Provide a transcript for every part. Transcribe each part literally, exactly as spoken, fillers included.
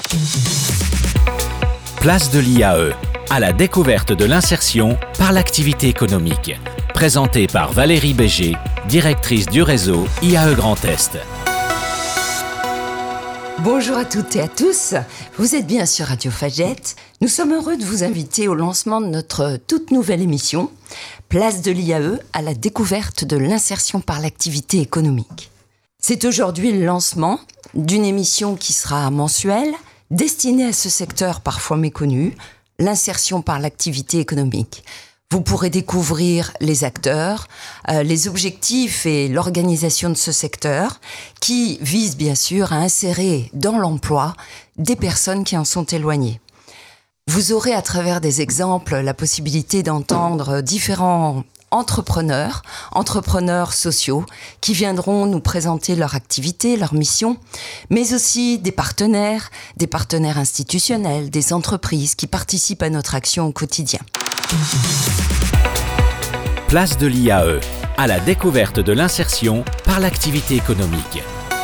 Place de l'I A E, à la découverte de l'insertion par l'activité économique. Présentée par Valérie Béger, directrice du réseau I A E Grand Est. Bonjour à toutes et à tous, vous êtes bien sur Radio Fagette. Nous sommes heureux de vous inviter au lancement de notre toute nouvelle émission, Place de l'I A E, à la découverte de l'insertion par l'activité économique. C'est aujourd'hui le lancement d'une émission qui sera mensuelle, destinée à ce secteur parfois méconnu, l'insertion par l'activité économique. Vous pourrez découvrir les acteurs, euh, les objectifs et l'organisation de ce secteur qui vise bien sûr à insérer dans l'emploi des personnes qui en sont éloignées. Vous aurez à travers des exemples la possibilité d'entendre différents entrepreneurs, entrepreneurs sociaux qui viendront nous présenter leur activité, leur mission, mais aussi des partenaires, des partenaires institutionnels, des entreprises qui participent à notre action au quotidien. Place de l'I A E, à la découverte de l'insertion par l'activité économique.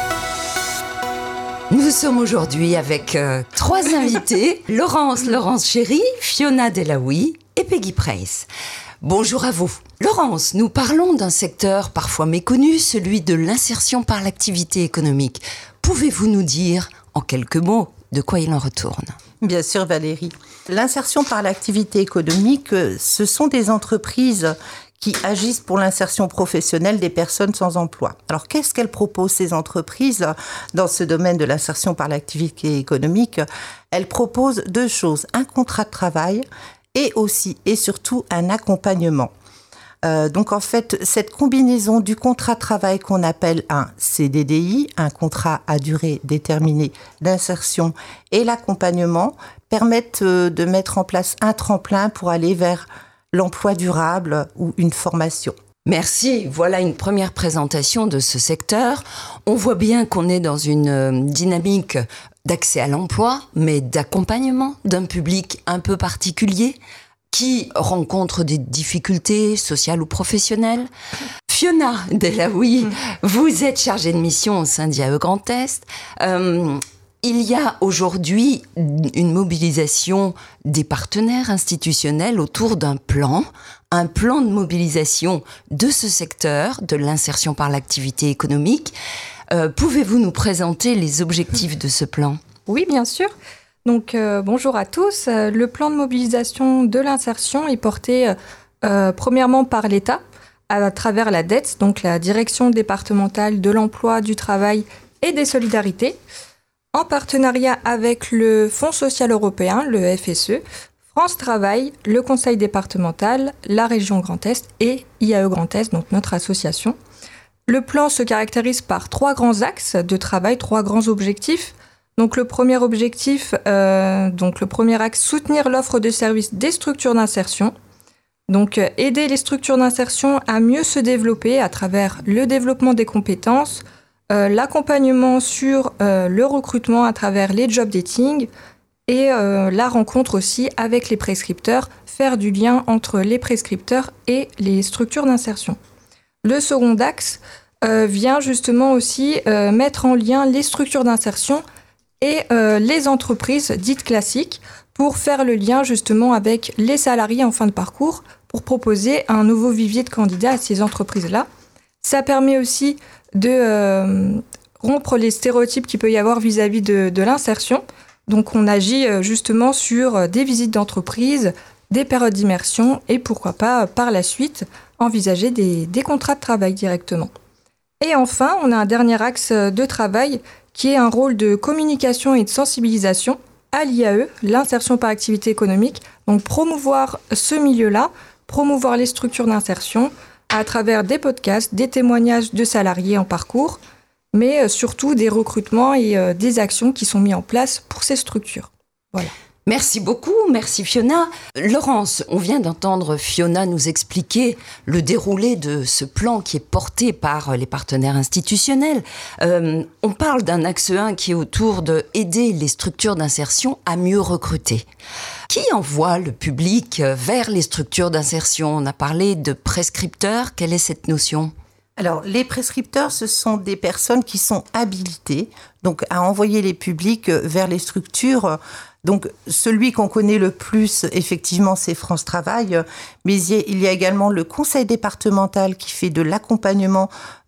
Nous sommes aujourd'hui avec euh, trois invités, Laurence, Laurence Chéry, Fiona Delaoui et Peggy Price. Bonjour à vous. Laurence, nous parlons d'un secteur parfois méconnu, celui de l'insertion par l'activité économique. Pouvez-vous nous dire, en quelques mots, de quoi il en retourne ? Bien sûr, Valérie. L'insertion par l'activité économique, ce sont des entreprises qui agissent pour l'insertion professionnelle des personnes sans emploi. Alors, qu'est-ce qu'elles proposent, ces entreprises, dans ce domaine de l'insertion par l'activité économique ? Elles proposent deux choses, un contrat de travail et aussi et surtout un accompagnement. Euh, donc en fait, cette combinaison du contrat de travail qu'on appelle un C D D I, un contrat à durée déterminée d'insertion, et l'accompagnement permettent euh, de mettre en place un tremplin pour aller vers l'emploi durable ou une formation. Merci, voilà une première présentation de ce secteur. On voit bien qu'on est dans une dynamique d'accès à l'emploi, mais d'accompagnement d'un public un peu particulier qui rencontre des difficultés sociales ou professionnelles. Fiona Delaoui, vous êtes chargée de mission au sein d'I A E Grand Est. Euh, il y a aujourd'hui une mobilisation des partenaires institutionnels autour d'un plan, un plan de mobilisation de ce secteur, de l'insertion par l'activité économique. Euh, pouvez-vous nous présenter les objectifs de ce plan ? Oui, bien sûr. Donc, euh, bonjour à tous. Euh, le plan de mobilisation de l'insertion est porté euh, premièrement par l'État, à travers la D E T S, donc la Direction départementale de l'emploi, du travail et des solidarités, en partenariat avec le Fonds social européen, le F S E, France Travail, le Conseil départemental, la région Grand Est et I A E Grand Est, donc notre association. Le plan se caractérise par trois grands axes de travail, trois grands objectifs. Donc le premier objectif, euh, donc le premier axe, soutenir l'offre de services des structures d'insertion. Donc euh, aider les structures d'insertion à mieux se développer à travers le développement des compétences, euh, l'accompagnement sur euh, le recrutement à travers les job dating et euh, la rencontre aussi avec les prescripteurs, faire du lien entre les prescripteurs et les structures d'insertion. Le second axe euh, vient justement aussi euh, mettre en lien les structures d'insertion et euh, les entreprises dites classiques pour faire le lien justement avec les salariés en fin de parcours pour proposer un nouveau vivier de candidats à ces entreprises-là. Ça permet aussi de euh, rompre les stéréotypes qu'il peut y avoir vis-à-vis de, de l'insertion. Donc on agit euh, justement sur des visites d'entreprise, des périodes d'immersion et pourquoi pas par la suite envisager des, des contrats de travail directement. Et enfin, on a un dernier axe de travail qui est un rôle de communication et de sensibilisation à l'I A E, l'insertion par activité économique. Donc promouvoir ce milieu-là, promouvoir les structures d'insertion à travers des podcasts, des témoignages de salariés en parcours, mais surtout des recrutements et euh, des actions qui sont mises en place pour ces structures. Voilà. Merci beaucoup, merci Fiona. Laurence, on vient d'entendre Fiona nous expliquer le déroulé de ce plan qui est porté par les partenaires institutionnels. Euh, on parle d'un axe un qui est autour de aider les structures d'insertion à mieux recruter. Qui envoie le public vers les structures d'insertion ? On a parlé de prescripteurs, quelle est cette notion ? Alors, les prescripteurs, ce sont des personnes qui sont habilitées donc, à envoyer les publics vers les structures. Donc, celui qu'on connaît le plus, effectivement, c'est France Travail, mais il y a également le conseil départemental qui fait de l'accompagnement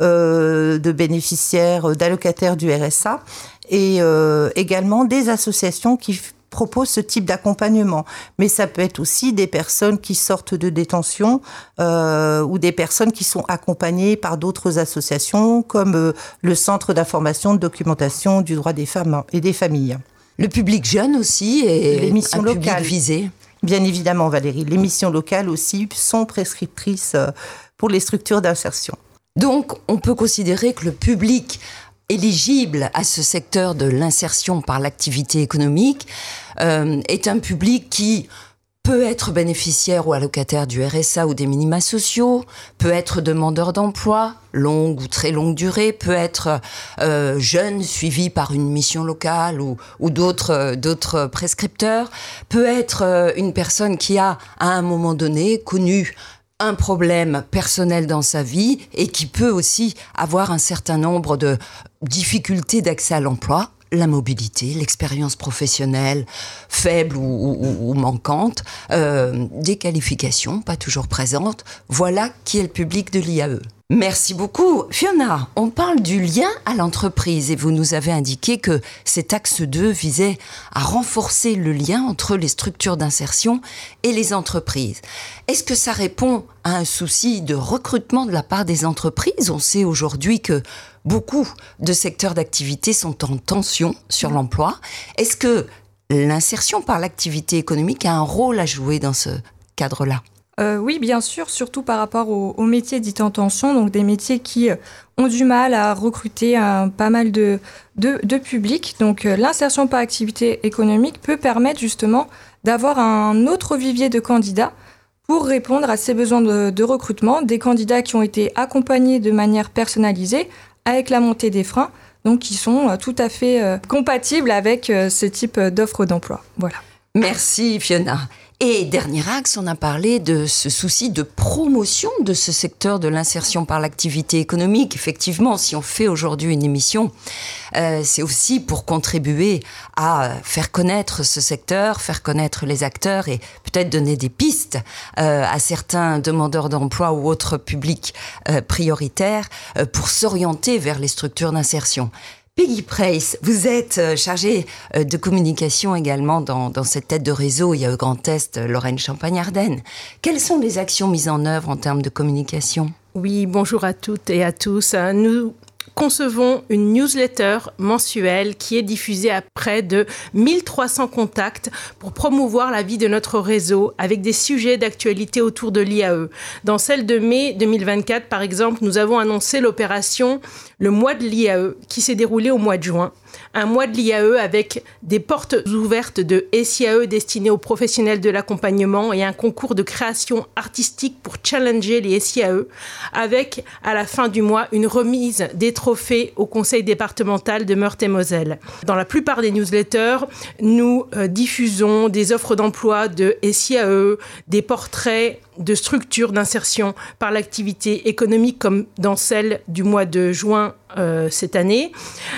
euh, de bénéficiaires, d'allocataires du R S A, et euh, également des associations qui proposent ce type d'accompagnement. Mais ça peut être aussi des personnes qui sortent de détention euh, ou des personnes qui sont accompagnées par d'autres associations, comme euh, le Centre d'information de documentation du droit des femmes et des familles. Le public jeune aussi et les missions un locales public visé. Bien évidemment, Valérie. Les missions locales aussi sont prescriptrices pour les structures d'insertion. Donc, on peut considérer que le public éligible à ce secteur de l'insertion par l'activité économique euh, est un public qui peut être bénéficiaire ou allocataire du R S A ou des minima sociaux, peut être demandeur d'emploi, longue ou très longue durée, peut être euh, jeune suivi par une mission locale ou, ou d'autres, euh, d'autres prescripteurs, peut être euh, une personne qui a, à un moment donné, connu un problème personnel dans sa vie et qui peut aussi avoir un certain nombre de difficultés d'accès à l'emploi, la mobilité, l'expérience professionnelle faible ou, ou, ou manquante, euh, des qualifications pas toujours présentes. Voilà qui est le public de l'I A E. Merci beaucoup. Fiona, on parle du lien à l'entreprise et vous nous avez indiqué que cet axe deux visait à renforcer le lien entre les structures d'insertion et les entreprises. Est-ce que ça répond à un souci de recrutement de la part des entreprises ? On sait aujourd'hui que beaucoup de secteurs d'activité sont en tension sur l'emploi. Est-ce que l'insertion par l'activité économique a un rôle à jouer dans ce cadre-là ? Euh, oui, bien sûr, surtout par rapport aux, aux métiers dits en tension, donc des métiers qui euh, ont du mal à recruter un, pas mal de, de, de public. Donc euh, l'insertion par activité économique peut permettre justement d'avoir un autre vivier de candidats pour répondre à ces besoins de, de recrutement, des candidats qui ont été accompagnés de manière personnalisée avec la montée des freins, donc qui sont euh, tout à fait euh, compatibles avec euh, ce type d'offres d'emploi. Voilà. Merci Fiona. Et dernier axe, on a parlé de ce souci de promotion de ce secteur de l'insertion par l'activité économique. Effectivement, si on fait aujourd'hui une émission, euh, c'est aussi pour contribuer à faire connaître ce secteur, faire connaître les acteurs et peut-être donner des pistes euh, à certains demandeurs d'emploi ou autres publics euh, prioritaires euh, pour s'orienter vers les structures d'insertion. Peggy Price, vous êtes chargée de communication également dans, dans cette tête de réseau I A E Grand Est, Lorraine Champagne-Ardenne. Quelles sont les actions mises en œuvre en termes de communication ? Oui, bonjour à toutes et à tous. Nous concevons une newsletter mensuelle qui est diffusée à près de mille trois cents contacts pour promouvoir la vie de notre réseau avec des sujets d'actualité autour de l'I A E. Dans celle de mai deux mille vingt-quatre, par exemple, nous avons annoncé l'opération Le mois de l'I A E qui s'est déroulé au mois de juin. Un mois de l'I A E avec des portes ouvertes de S I A E destinées aux professionnels de l'accompagnement et un concours de création artistique pour challenger les S I A E avec, à la fin du mois, une remise des trophées au conseil départemental de Meurthe-et-Moselle. Dans la plupart des newsletters, nous euh, diffusons des offres d'emploi de S I A E, des portraits de structures d'insertion par l'activité économique comme dans celle du mois de juin euh, cette année.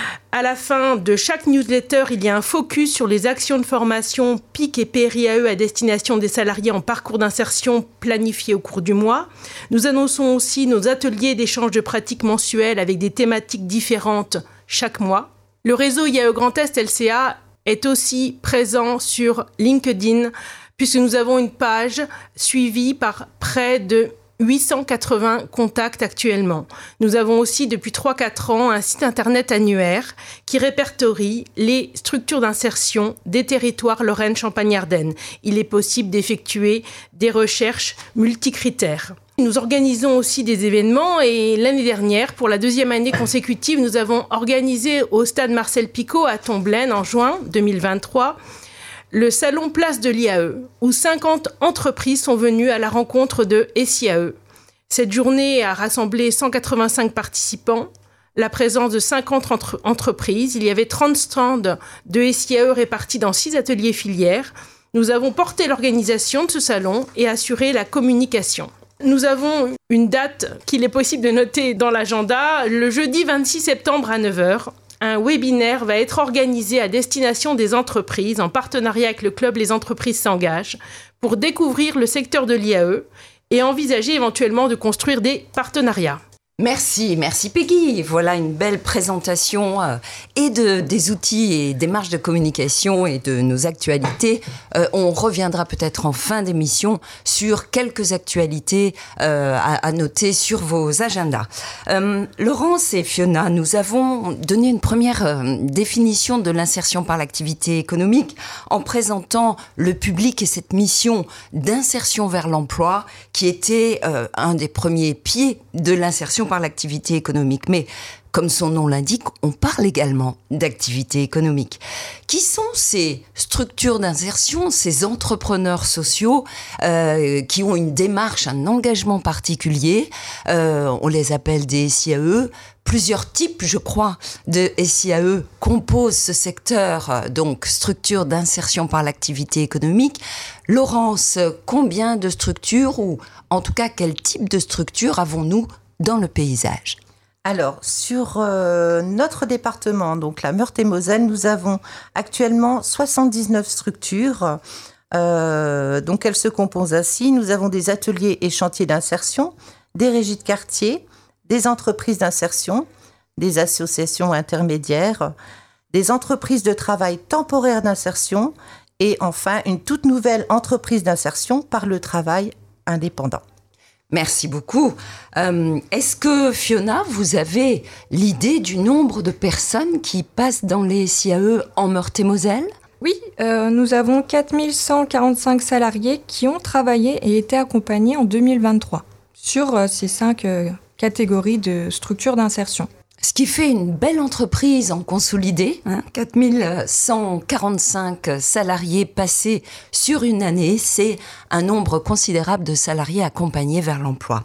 À la fin de chaque newsletter, il y a un focus sur les actions de formation P I C et P R I A E à destination des salariés en parcours d'insertion planifiés au cours du mois. Nous annonçons aussi nos ateliers d'échange de pratiques mensuels avec des thématiques différentes chaque mois. Le réseau I A E Grand Est L C A est aussi présent sur LinkedIn puisque nous avons une page suivie par près de huit cent quatre-vingts contacts actuellement. Nous avons aussi depuis trois à quatre ans un site internet annuaire qui répertorie les structures d'insertion des territoires Lorraine Champagne-Ardenne. Il est possible d'effectuer des recherches multicritères. Nous organisons aussi des événements et l'année dernière, pour la deuxième année consécutive, nous avons organisé au stade Marcel Picot à Tomblaine en juin deux mille vingt-trois le salon Place de l'I A E, où cinquante entreprises sont venues à la rencontre de S I A E. Cette journée a rassemblé cent quatre-vingt-cinq participants, la présence de cinquante entre- entreprises. Il y avait trente stands de S I A E répartis dans six ateliers filières. Nous avons porté l'organisation de ce salon et assuré la communication. Nous avons une date qu'il est possible de noter dans l'agenda. Le jeudi vingt-six septembre à neuf heures, un webinaire va être organisé à destination des entreprises en partenariat avec le club Les Entreprises s'engagent pour découvrir le secteur de l'I A E et envisager éventuellement de construire des partenariats. Merci, merci Peggy. Voilà une belle présentation euh, et de, des outils et des marges de communication et de nos actualités. Euh, on reviendra peut-être en fin d'émission sur quelques actualités euh, à, à noter sur vos agendas. Euh, Laurence et Fiona, nous avons donné une première euh, définition de l'insertion par l'activité économique en présentant le public et cette mission d'insertion vers l'emploi qui était euh, un des premiers pieds de l'insertion par l'activité économique. Mais comme son nom l'indique, on parle également d'activité économique. Qui sont ces structures d'insertion, ces entrepreneurs sociaux euh, qui ont une démarche, un engagement particulier? euh, On les appelle des S I A E. Plusieurs types, je crois, de S I A E composent ce secteur, donc structure d'insertion par l'activité économique. Laurence, combien de structures, ou en tout cas quel type de structure avons-nous dans le paysage? Alors, sur euh, notre département, donc la Meurthe-et-Moselle, nous avons actuellement soixante-dix-neuf structures. Euh, donc, elles se composent ainsi. Nous avons des ateliers et chantiers d'insertion, des régies de quartier, des entreprises d'insertion, des associations intermédiaires, des entreprises de travail temporaire d'insertion et enfin une toute nouvelle entreprise d'insertion par le travail indépendant. Merci beaucoup. Euh, est-ce que, Fiona, vous avez l'idée du nombre de personnes qui passent dans les S I A E en Meurthe-et-Moselle ? Oui, euh, nous avons quatre mille cent quarante-cinq salariés qui ont travaillé et été accompagnés en deux mille vingt-trois sur euh, ces cinq euh, catégories de structures d'insertion. Ce qui fait une belle entreprise en consolidé, hein, quatre mille cent quarante-cinq salariés passés sur une année, c'est un nombre considérable de salariés accompagnés vers l'emploi.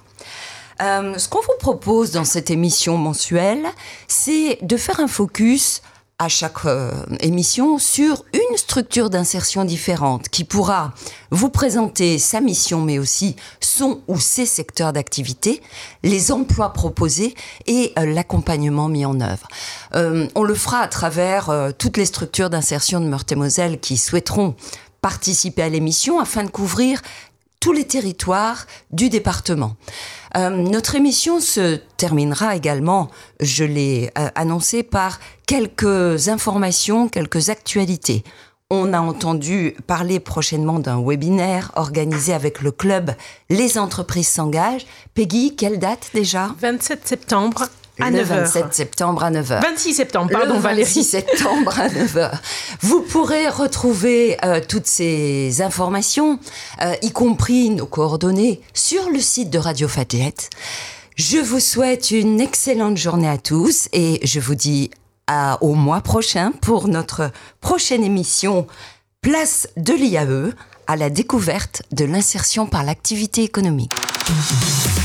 Euh, ce qu'on vous propose dans cette émission mensuelle, c'est de faire un focus à chaque euh, émission sur une structure d'insertion différente qui pourra vous présenter sa mission, mais aussi son ou ses secteurs d'activité, les emplois proposés et euh, l'accompagnement mis en œuvre. Euh, on le fera à travers euh, toutes les structures d'insertion de Meurthe-et-Moselle qui souhaiteront participer à l'émission afin de couvrir tous les territoires du département. Euh, notre émission se terminera également, je l'ai euh, annoncé, par quelques informations, quelques actualités. On a entendu parler prochainement d'un webinaire organisé avec le club Les Entreprises s'engagent. Peggy, quelle date déjà ? vingt-sept septembre à le neuf heures. vingt-sept septembre à neuf heures. vingt-six septembre, pardon le Valérie. vingt-six septembre à neuf heures. Vous pourrez retrouver euh, toutes ces informations, euh, y compris nos coordonnées, sur le site de Radio Fadjet. Je vous souhaite une excellente journée à tous et je vous dis à, au mois prochain pour notre prochaine émission Place de l'I A E à la découverte de l'insertion par l'activité économique.